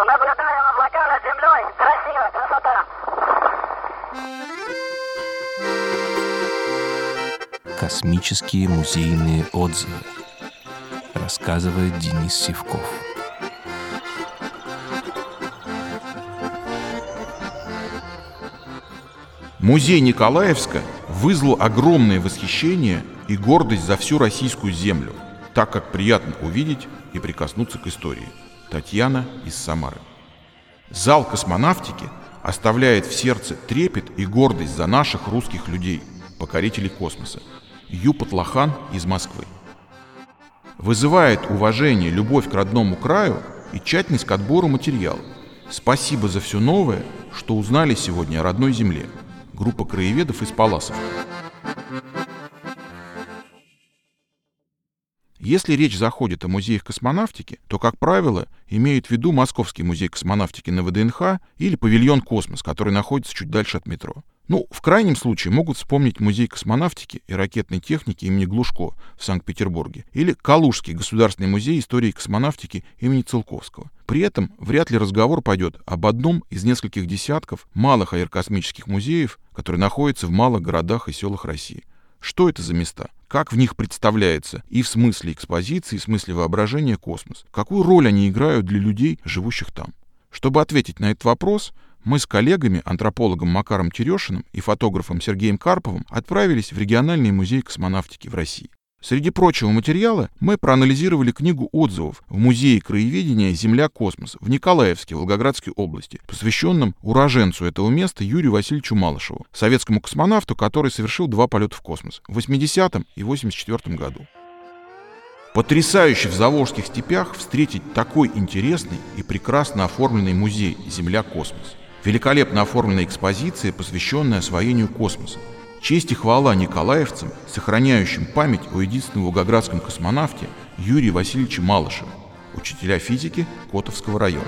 Наблюдаем облака над землей. Красиво, красота. Космические музейные отзывы. Рассказывает Денис Сивков. Музей Николаевска вызвал огромное восхищение и гордость за всю российскую землю, так как приятно увидеть и прикоснуться к истории. Татьяна из Самары. Зал космонавтики оставляет в сердце трепет и гордость за наших русских людей, покорителей космоса. Юпатлахан из Москвы. Вызывает уважение, любовь к родному краю и тщательность к отбору материала. Спасибо за все новое, что узнали сегодня о родной земле. Группа краеведов из Палласов. Если речь заходит о музеях космонавтики, то, как правило, имеют в виду Московский музей космонавтики на ВДНХ или павильон «Космос», который находится чуть дальше от метро. В крайнем случае могут вспомнить музей космонавтики и ракетной техники имени Глушко в Санкт-Петербурге или Калужский государственный музей истории космонавтики имени Циолковского. При этом вряд ли разговор пойдет об одном из нескольких десятков малых аэрокосмических музеев, которые находятся в малых городах и селах России. Что это за места? Как в них представляется и в смысле экспозиции, и в смысле воображения космос? Какую роль они играют для людей, живущих там? Чтобы ответить на этот вопрос, мы с коллегами, антропологом Макаром Терешиным и фотографом Сергеем Карповым отправились в региональный музей космонавтики в России. Среди прочего материала мы проанализировали книгу отзывов в Музее краеведения «Земля-космос» в Николаевске, Волгоградской области, посвященном уроженцу этого места Юрию Васильевичу Малышеву, советскому космонавту, который совершил 2 полета в космос в 80-м и 84-м году. Потрясающе в Заволжских степях встретить такой интересный и прекрасно оформленный музей «Земля-космос». Великолепно оформленная экспозиция, посвященная освоению космоса. Честь и хвала николаевцам, сохраняющим память о единственном волгоградском космонавте Юрии Васильевиче Малышеве, учителя физики Котовского района.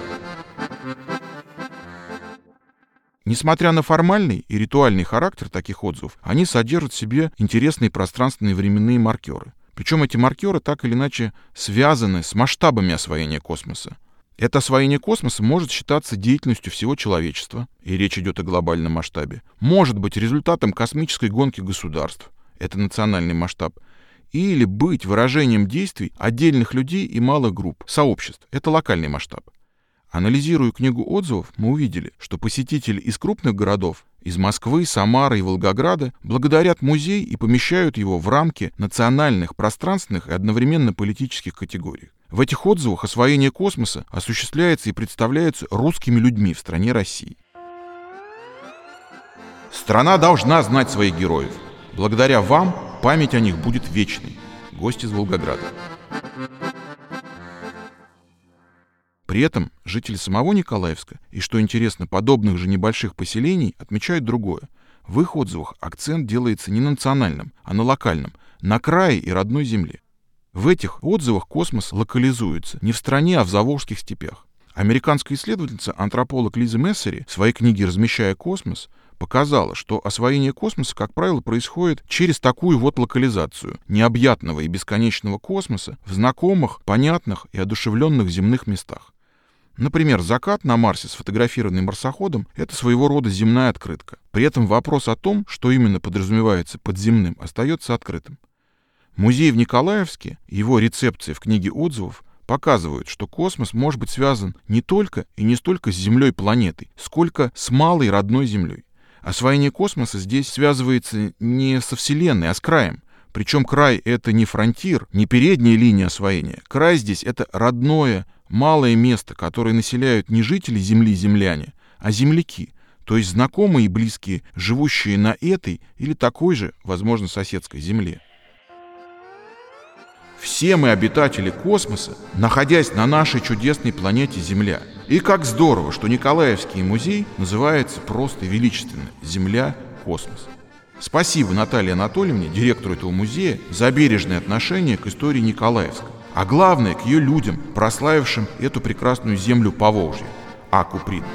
Несмотря на формальный и ритуальный характер таких отзывов, они содержат в себе интересные пространственные временные маркеры. Причем эти маркеры так или иначе связаны с масштабами освоения космоса. Это освоение космоса может считаться деятельностью всего человечества, и речь идет о глобальном масштабе. Может быть результатом космической гонки государств, это национальный масштаб, или быть выражением действий отдельных людей и малых групп, сообществ, это локальный масштаб. Анализируя книгу отзывов, мы увидели, что посетители из крупных городов, из Москвы, Самары и Волгограда, благодарят музей и помещают его в рамки национальных, пространственных и одновременно политических категорий. В этих отзывах освоение космоса осуществляется и представляется русскими людьми в стране России. Страна должна знать своих героев. Благодаря вам память о них будет вечной. Гость из Волгограда. При этом жители самого Николаевска и, что интересно, подобных же небольших поселений отмечают другое. В их отзывах акцент делается не на национальном, а на локальном, на крае и родной земле. В этих отзывах космос локализуется не в стране, а в заволжских степях. Американская исследовательница-антрополог Лиза Мессери в своей книге «Размещая космос» показала, что освоение космоса, как правило, происходит через такую вот локализацию необъятного и бесконечного космоса в знакомых, понятных и одушевленных земных местах. Например, закат на Марсе, сфотографированный марсоходом, это своего рода земная открытка. При этом вопрос о том, что именно подразумевается под земным, остается открытым. Музей в Николаевске и его рецепция в книге отзывов показывают, что космос может быть связан не только и не столько с Землей планетой, сколько с малой родной Землей. Освоение космоса здесь связывается не со Вселенной, а с краем. Причем край — это не фронтир, не передняя линия освоения. Край здесь — это родное, малое место, которое населяют не жители Земли, земляне, а земляки, то есть знакомые и близкие, живущие на этой или такой же, возможно, соседской Земле. Все мы обитатели космоса, находясь на нашей чудесной планете Земля. И как здорово, что Николаевский музей называется просто и величественно «Земля-космос». Спасибо Наталье Анатольевне, директору этого музея, за бережное отношение к истории Николаевска, а главное, к ее людям, прославившим эту прекрасную землю Поволжья – Акуприн.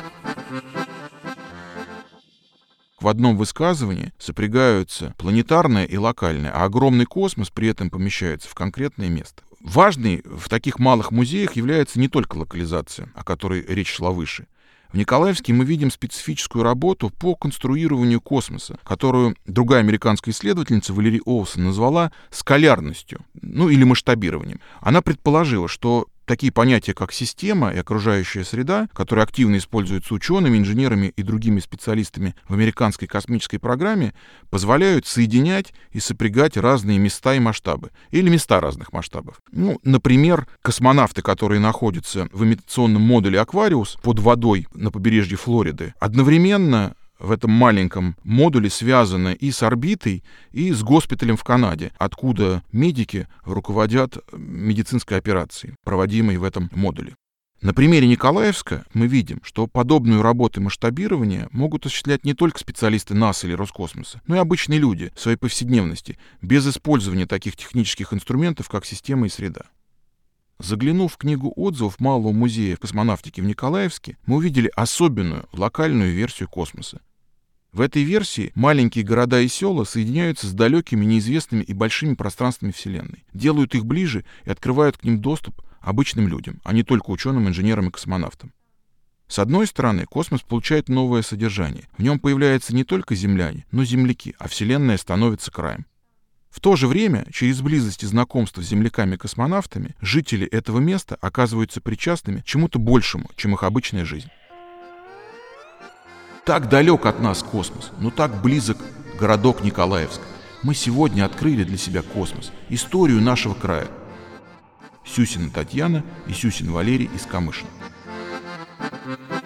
В одном высказывании сопрягаются планетарное и локальное, а огромный космос при этом помещается в конкретное место. Важной в таких малых музеях является не только локализация, о которой речь шла выше. В Николаевске мы видим специфическую работу по конструированию космоса, которую другая американская исследовательница Валери Олсон назвала скалярностью, или масштабированием. Она предположила, что такие понятия, как система и окружающая среда, которые активно используются учеными, инженерами и другими специалистами в американской космической программе, позволяют соединять и сопрягать разные места и масштабы, или места разных масштабов. Например, космонавты, которые находятся в имитационном модуле «Аквариус» под водой на побережье Флориды, одновременно в этом маленьком модуле связаны и с орбитой, и с госпиталем в Канаде, откуда медики руководят медицинской операцией, проводимой в этом модуле. На примере Николаевска мы видим, что подобную работу масштабирования могут осуществлять не только специалисты НАСА или Роскосмоса, но и обычные люди в своей повседневности, без использования таких технических инструментов, как система и среда. Заглянув в книгу отзывов Малого музея космонавтики в Николаевске, мы увидели особенную локальную версию космоса. В этой версии маленькие города и села соединяются с далекими, неизвестными и большими пространствами Вселенной, делают их ближе и открывают к ним доступ обычным людям, а не только ученым, инженерам и космонавтам. С одной стороны, космос получает новое содержание. В нем появляются не только земляне, но и земляки, а Вселенная становится краем. В то же время, через близость и знакомство с земляками-космонавтами, жители этого места оказываются причастными к чему-то большему, чем их обычная жизнь. Так далек от нас космос, но так близок городок Николаевск. Мы сегодня открыли для себя космос, историю нашего края. Сюсина Татьяна и Сюсин Валерий из Камышина.